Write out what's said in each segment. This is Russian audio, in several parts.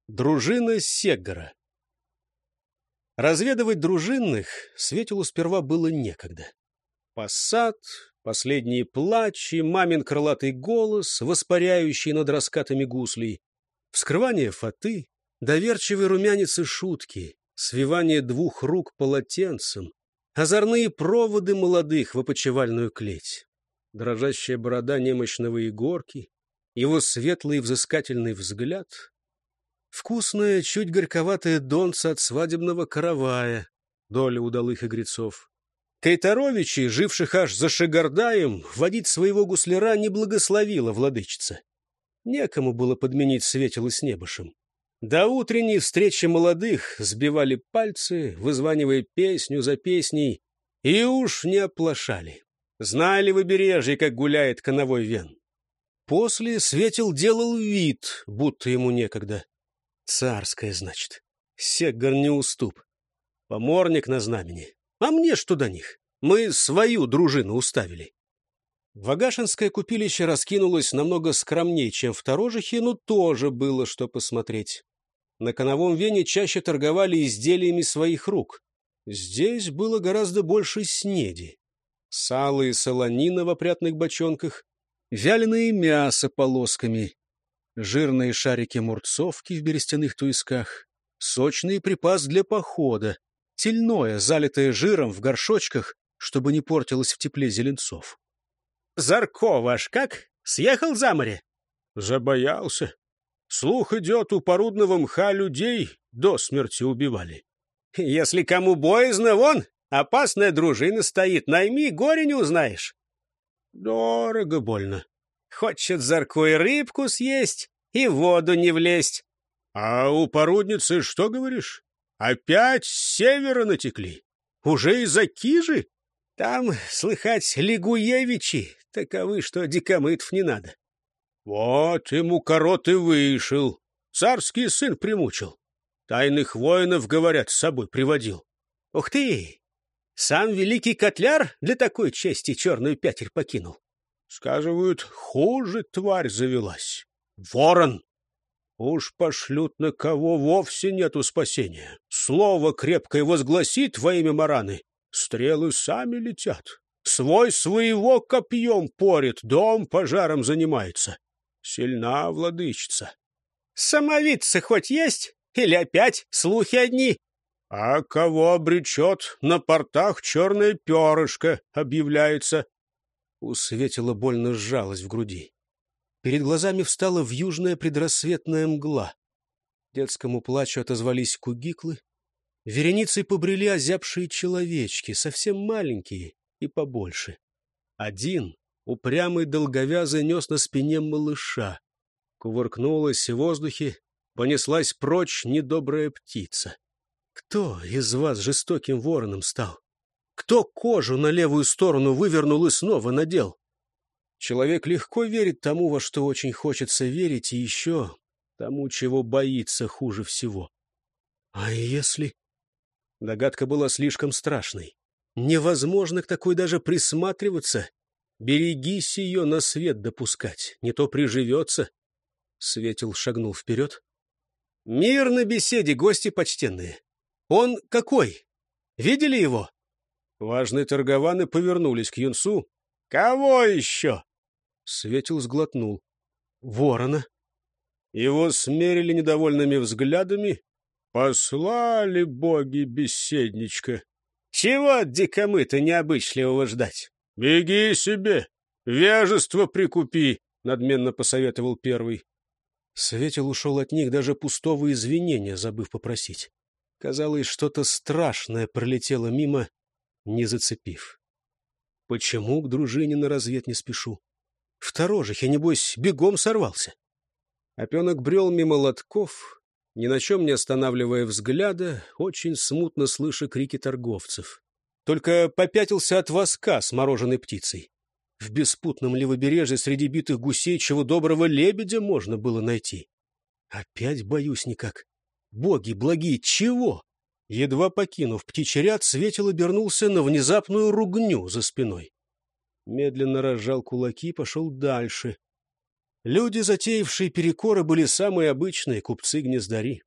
Дружина Сеггара. Разведывать дружинных Светилу сперва было некогда. Посад, последние плачи, мамин крылатый голос, воспаряющий над раскатами гуслей, вскрывание фаты, доверчивый румянец и шутки, свивание двух рук полотенцем, озорные проводы молодых в опочивальную клеть, дрожащая борода немощного Егорки, его светлый взыскательный взгляд, вкусное, чуть горьковатое донце от свадебного каравая, доля удалых игрецов. Кайтаровичей, живших аж за Шигардаем, водить своего гусляра не благословила владычица. Некому было подменить Светилу с Небышем. До утренней встречи молодых сбивали пальцы, вызванивая песню за песней, и уж не оплошали. Знали в Обережье, как гуляет коновой вен. После Светил делал вид, будто ему некогда. Царская, значит. Сеггар не уступ. Поморник на знамени. А мне что до них? Мы свою дружину уставили. Вагашинское купилище раскинулось намного скромнее, чем в Торожихе, но тоже было что посмотреть. На коновом вене чаще торговали изделиями своих рук. Здесь было гораздо больше снеди. Сало и солонина в опрятных бочонках, вяленое мясо полосками, жирные шарики мурцовки в берестяных туисках, сочный припас для похода, тельное, залитое жиром в горшочках, чтобы не портилось в тепле зеленцов. «Зарко ваш как? Съехал за море?» «Забоялся. Слух идет, у Порудного мха людей до смерти убивали». «Если кому боязно, вон, опасная дружина стоит, найми, горе не узнаешь». «Дорого больно». «Хочет Зарко и рыбку съесть, и в воду не влезть». «А у порудницы что, говоришь? Опять с севера натекли? Уже из-за Кижи?» «Там, слыхать, Лигуевичи, таковы, что дикомытов не надо». «Вот ему корот и вышел. Царский сын примучил. Тайных воинов, говорят, с собой приводил». «Ух ты! Сам великий котляр для такой чести черную пятерь покинул». «Сказывают, хуже тварь завелась. Ворон. Уж пошлют, на кого вовсе нету спасения. Слово крепкое возгласит во имя Мараны. Стрелы сами летят. Свой своего копьем порет, дом пожаром занимается. Сильна владычица». «Самовидцы хоть есть? Или опять слухи одни?» «А кого обречет, на портах черное перышко объявляется». У Светила больно сжалось в груди. Перед глазами встала вьюжная предрассветная мгла. Детскому плачу отозвались кугиклы. Вереницей побрели озябшие человечки, совсем маленькие и побольше. Один, упрямый долговязый, нес на спине малыша. Кувыркнулась в воздухе, понеслась прочь недобрая птица. Кто из вас жестоким вороном стал? Кто кожу на левую сторону вывернул и снова надел? Человек легко верит тому, во что очень хочется верить, и еще тому, чего боится хуже всего. А если... Догадка была слишком страшной. Невозможно к такой даже присматриваться. Берегись ее на свет допускать, не то приживется. Светил шагнул вперед. «Мир на беседе, гости почтенные. Он какой? Видели его?» Важные торгованы повернулись к юнцу. «Кого еще?» Светил сглотнул. «Ворона». Его смерили недовольными взглядами. «Послали боги беседничка». «Чего от дикомыта необычливого ждать?» «Беги себе, вяжество прикупи», — надменно посоветовал первый. Светил ушел от них, даже пустого извинения забыв попросить. Казалось, что-то страшное пролетело мимо, не зацепив. Почему к дружине на развед не спешу? В Торожихе, небось, бегом сорвался. Опенок брел мимо лотков, ни на чем не останавливая взгляда, очень смутно слыша крики торговцев. Только попятился от воска с мороженой птицей. В беспутном левобережье среди битых гусей чего доброго лебедя можно было найти. Опять боюсь никак. Боги благие, чего? Едва покинув птичий ряд, Светил обернулся на внезапную ругню за спиной. Медленно разжал кулаки и пошел дальше. Люди, затеявшие перекоры, были самые обычные купцы-гнездари.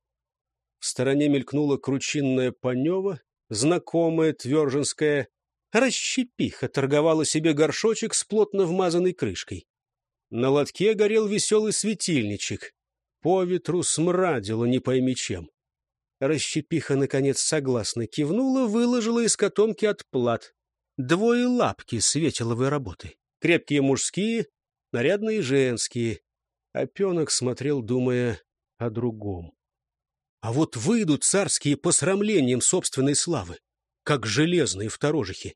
В стороне мелькнула кручинная Панева, знакомая тверженская. Расщепиха торговала себе горшочек с плотно вмазанной крышкой. На лотке горел веселый светильничек. По ветру смрадило не пойми чем. Расщепиха, наконец, согласно кивнула, выложила из котомки отплат. 2 лапки светиловой работы. Крепкие мужские, нарядные женские. Опенок смотрел, думая о другом. А вот выйдут царские посрамлением собственной славы, как железные второжихи.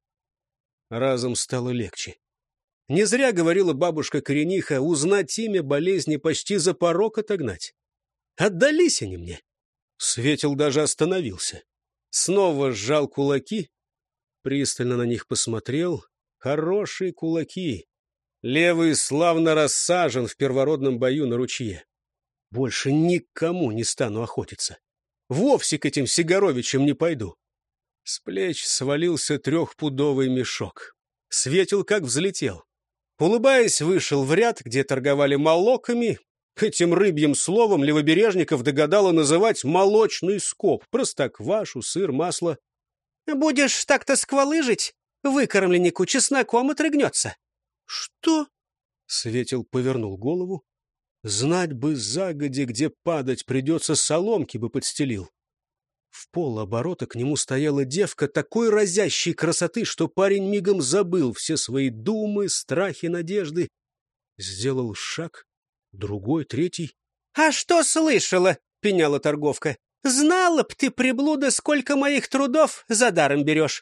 Разом стало легче. Не зря говорила бабушка-корениха: узнать имя болезни почти за порог отогнать. Отдались они мне. Светил даже остановился. Снова сжал кулаки, пристально на них посмотрел. Хорошие кулаки. Левый славно рассажен в первородном бою на ручье. Больше никому не стану охотиться. Вовсе к этим Сигаровичам не пойду. С плеч свалился 3-пудовый мешок. Светил как взлетел. Улыбаясь, вышел в ряд, где торговали молоками. Этим рыбьим словом Левобережников догадала называть молочный скоб. Простоквашу, сыр, масло. — Будешь так-то сквалыжить, выкормленнику чесноком отрыгнется. — Что? — Светил повернул голову. Знать бы загоди, где падать придется, соломки бы подстелил. В полоборота к нему стояла девка такой разящей красоты, что парень мигом забыл все свои думы, страхи, надежды. Сделал шаг, другой, третий. — А что слышала? — пеняла торговка. — Знала б ты, приблуда, сколько моих трудов за даром берешь.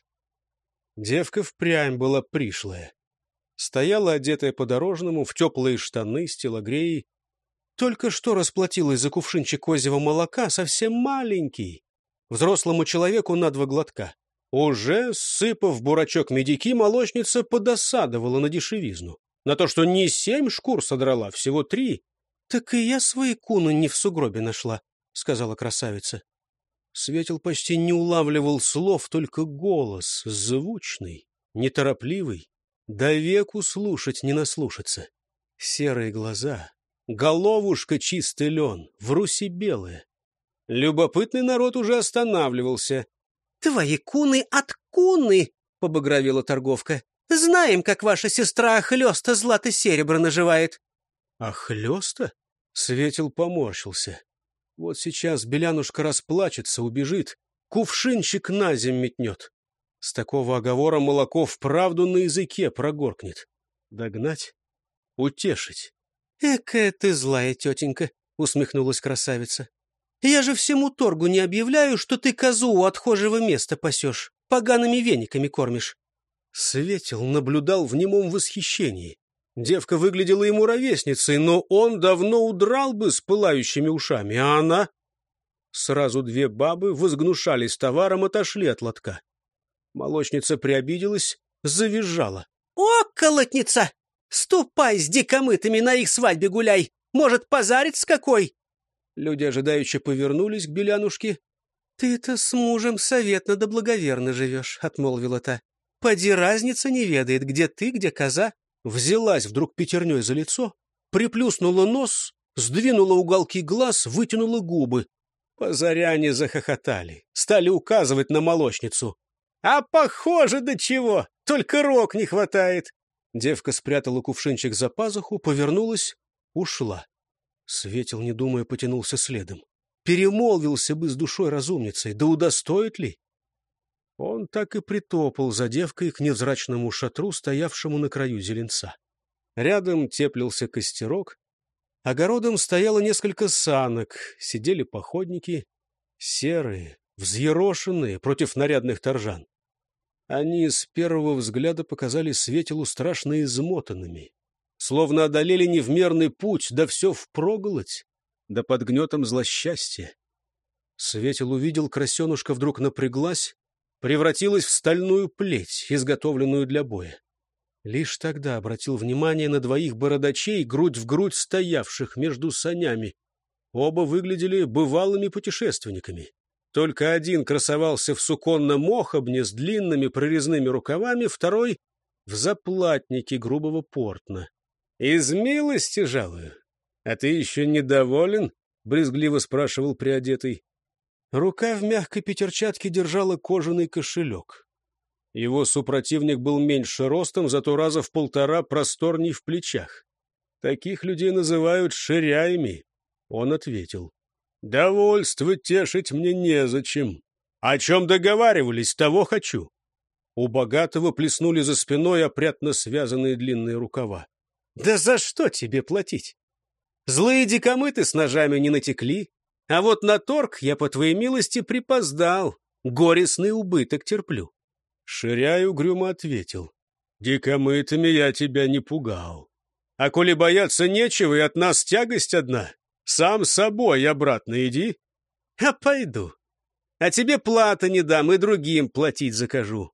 Девка впрямь была пришлая. Стояла, одетая по-дорожному, в теплые штаны с телогреей. Только что расплатилась за кувшинчик козьего молока, совсем маленький, взрослому человеку на 2 глотка. Уже, сыпав бурачок медики, молочница подосадовала на дешевизну. На то, что не 7 шкур содрала, всего 3. — Так и я свои куны не в сугробе нашла, — сказала красавица. Светил почти не улавливал слов, только голос, звучный, неторопливый, до веку слушать не наслушаться. Серые глаза, головушка чистый лен, в руси белая. Любопытный народ уже останавливался. — Твои куны от куны, — побагровела торговка. — Знаем, как ваша сестра Охлёста злато серебро наживает. — Охлёста? — Светил поморщился. Вот сейчас Белянушка расплачется, убежит, кувшинчик на земь метнет. С такого оговора молоко вправду на языке прогоркнет. Догнать? Утешить? — Экая ты злая, тетенька, — усмехнулась красавица. — Я же всему торгу не объявляю, что ты козу у отхожего места пасешь, погаными вениками кормишь. Светил наблюдал в немом восхищении. Девка выглядела ему ровесницей, но он давно удрал бы с пылающими ушами, а она... Сразу 2 бабы возгнушались товаром, отошли от лотка. Молочница приобиделась, завизжала. — Околотница! Ступай с дикомытами на их свадьбе гуляй! Может, позарец какой? Люди ожидающе повернулись к Белянушке. — Ты-то с мужем советно да благоверно живешь, — отмолвила та. — Поди разница не ведает, где ты, где коза. Взялась вдруг пятерней за лицо, приплюснула нос, сдвинула уголки глаз, вытянула губы. Позаряне захохотали, стали указывать на молочницу. — А похоже до чего, только рог не хватает. Девка спрятала кувшинчик за пазуху, повернулась, ушла. Светил, не думая, потянулся следом. Перемолвился бы с душой разумницей, да удостоит ли? Он так и притопал за девкой к невзрачному шатру, стоявшему на краю зеленца. Рядом теплился костерок. Огородом стояло несколько санок, сидели походники, серые, взъерошенные, против нарядных торжан. Они с первого взгляда показали Светилу страшно измотанными, словно одолели невмерный путь, да все впроголодь, да под гнетом злосчастья. Светил увидел, красенушка вдруг напряглась, превратилась в стальную плеть, изготовленную для боя. Лишь тогда обратил внимание на 2 бородачей, грудь в грудь стоявших между санями. Оба выглядели бывалыми путешественниками. Только один красовался в суконном охобне с длинными прорезными рукавами, второй — в заплатнике грубого портна. — Из милости жалую, «А ты еще недоволен?» — брезгливо спрашивал приодетый. Рука в мягкой пятерчатке держала кожаный кошелек. Его супротивник был меньше ростом, зато раза в 1,5 просторней в плечах. Таких людей называют ширяями. Он ответил: «Довольство тешить мне незачем. О чем договаривались, того хочу». У богатого плеснули за спиной опрятно связанные длинные рукава. «Да за что тебе платить? Злые дикомыты с ножами не натекли, а вот на торг я, по твоей милости, припоздал. Горестный убыток терплю». Ширяй угрюмо ответил: «Дикомытами я тебя не пугал. А коли бояться нечего и от нас тягость одна, сам с собой обратно иди». «А пойду. А тебе плата не дам и другим платить закажу».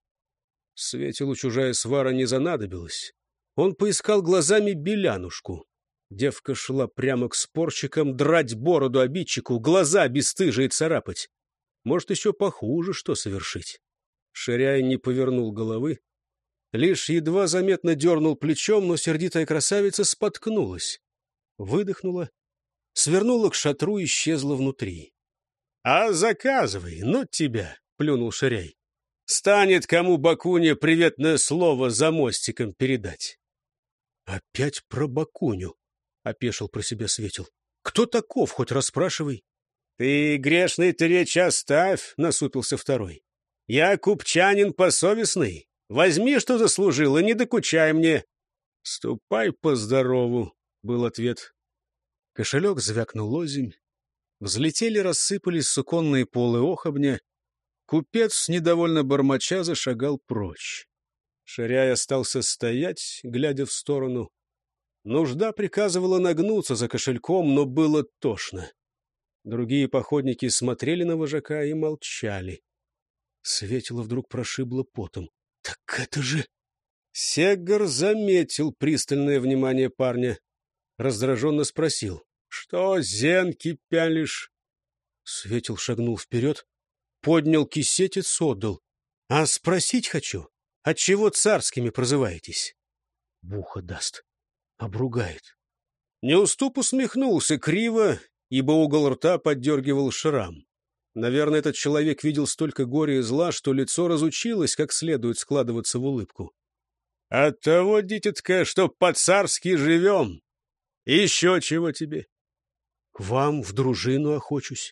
Светилу чужая свара не занадобилась. Он поискал глазами Белянушку. Девка шла прямо к спорщикам драть бороду обидчику, глаза бесстыжие царапать. Может, еще похуже что совершить. Ширяй не повернул головы, лишь едва заметно дернул плечом, но сердитая красавица споткнулась, выдохнула, свернула к шатру и исчезла внутри. «А заказывай, ну тебя!» — плюнул Ширяй. «Станет кому Бакуне приветное слово за мостиком передать». «Опять про Бакуню», — опешил про себя Светил. «Кто таков, хоть расспрашивай». «Ты, грешный-то, речь оставь», — насупился второй. «Я купчанин посовестный. Возьми, что заслужил, и не докучай мне». «Ступай по-здорову», — был ответ. Кошелек звякнул озимь. Взлетели, рассыпались суконные полы охобня. Купец, недовольно бормоча, зашагал прочь. Ширяй остался стоять, глядя в сторону. Нужда приказывала нагнуться за кошельком, но было тошно. Другие походники смотрели на вожака и молчали. Светило вдруг прошибло потом. «Так это же...» Сеггар заметил пристальное внимание парня. Раздраженно спросил: «Что зенки пялишь?» Светил шагнул вперед, поднял кисетец, отдал. «А спросить хочу, отчего царскими прозываетесь?» «Буха даст, обругает». Неуступ усмехнулся криво, ибо угол рта поддергивал шрам. Наверное, этот человек видел столько горя и зла, что лицо разучилось как следует складываться в улыбку. «Оттого, дитятка, что по-царски живем. Еще чего тебе?» «К вам в дружину охочусь».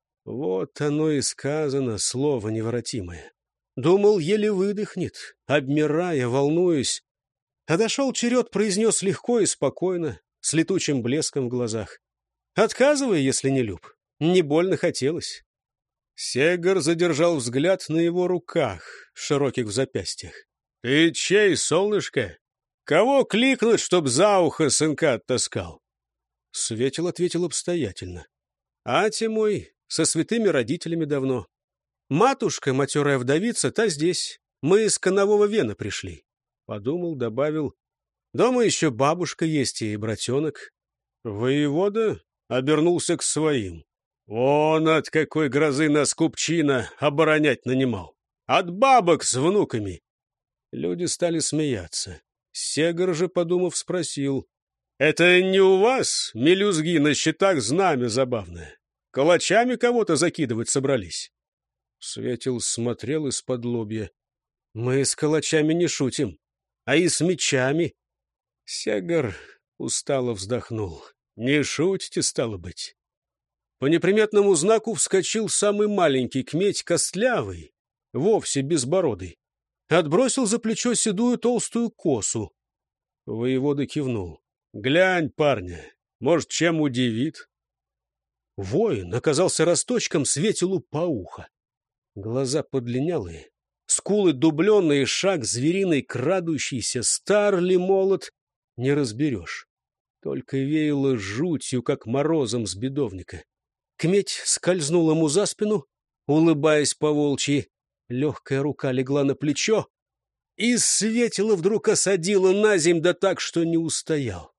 Вот оно и сказано, слово неворотимое. Думал, еле выдохнет, обмирая, волнуясь. А дошел черед, произнес легко и спокойно, с летучим блеском в глазах. «Отказывай, если не люб. Не больно хотелось». Сеггар задержал взгляд на его руках, широких в запястьях. «Ты чей, солнышко? Кого кликнуть, чтоб за ухо сынка оттаскал?» Светил ответил обстоятельно. «Ати мой, со святыми родителями давно. Матушка, матерая вдовица, та здесь. Мы из Конового Вена пришли». Подумал, добавил: «Дома еще бабушка есть и братенок». Воевода обернулся к своим. «Вон от какой грозы нас купчина оборонять нанимал! От бабок с внуками!» Люди стали смеяться. Сегар же, подумав, спросил: «Это не у вас, мелюзги, на щитах знамя забавное? Калачами кого-то закидывать собрались?» Светил смотрел из-под лобья. «Мы с калачами не шутим, а и с мечами». Сегар устало вздохнул. «Не шутите, стало быть». По неприметному знаку вскочил самый маленький кметь, костлявый, вовсе безбородый. Отбросил за плечо седую толстую косу. Воевода кивнул. «Глянь, парня, может, чем удивит?» Воин оказался росточком Светилу по ухо. Глаза подлинялые, скулы дубленные, шаг звериный, крадущийся, стар ли молод, не разберешь. Только веяло жутью, как морозом с бедовника. Кметь скользнул ему за спину, улыбаясь по-волчьи. Легкая рука легла на плечо, и Светило вдруг осадила наземь, да так, что не устоял.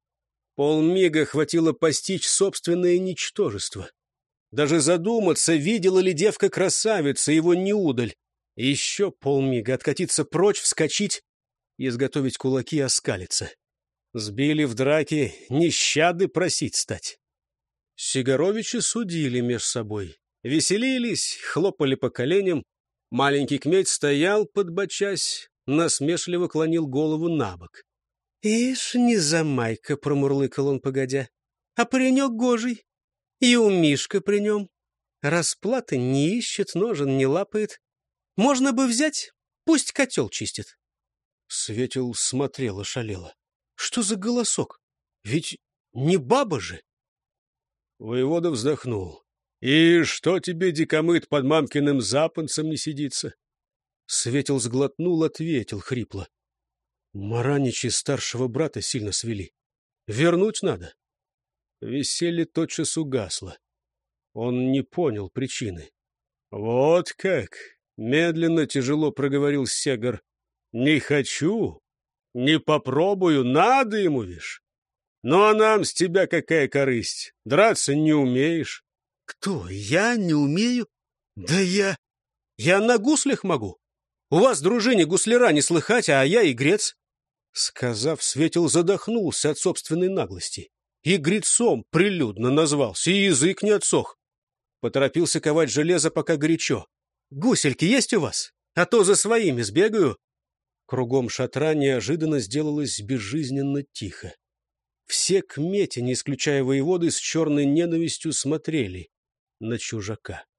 Полмига хватило постичь собственное ничтожество. Даже задуматься, видела ли девка-красавица его неудаль. Еще полмига откатиться прочь, вскочить и изготовить кулаки, оскалиться. Сбили в драке, нещады просить стать. Сигаровичи судили меж собой. Веселились, хлопали по коленям. Маленький кметь стоял, подбочась, насмешливо клонил голову на бок. — Ишь, не замайка, — промурлыкал он погодя, — а паренек гожий. И у Мишка при нем. Расплаты не ищет, ножен не лапает. Можно бы взять, пусть котел чистит. Светил смотрел ошалело. Что за голосок? Ведь не баба же. Воевода вздохнул. И что тебе, дикомыт, под мамкиным запонцем не сидится? Светил сглотнул, ответил хрипло. Мараничи старшего брата сильно свели. Вернуть надо. Веселье тотчас угасло. Он не понял причины. — Вот как! — медленно, тяжело проговорил Сегар. — Не хочу, не попробую, надо ему, вишь. Ну а нам с тебя какая корысть? Драться не умеешь. — Кто? Я не умею? Да я на гуслях могу. У вас в дружине гусляра не слыхать, а я игрец. Сказав, Светил задохнулся от собственной наглости. Игрецом прилюдно назвался, и язык не отсох. Поторопился ковать железо, пока горячо. — Гусельки есть у вас? А то за своими сбегаю. Кругом шатра неожиданно сделалось безжизненно тихо. Все кмети, не исключая воеводы, с черной ненавистью смотрели на чужака.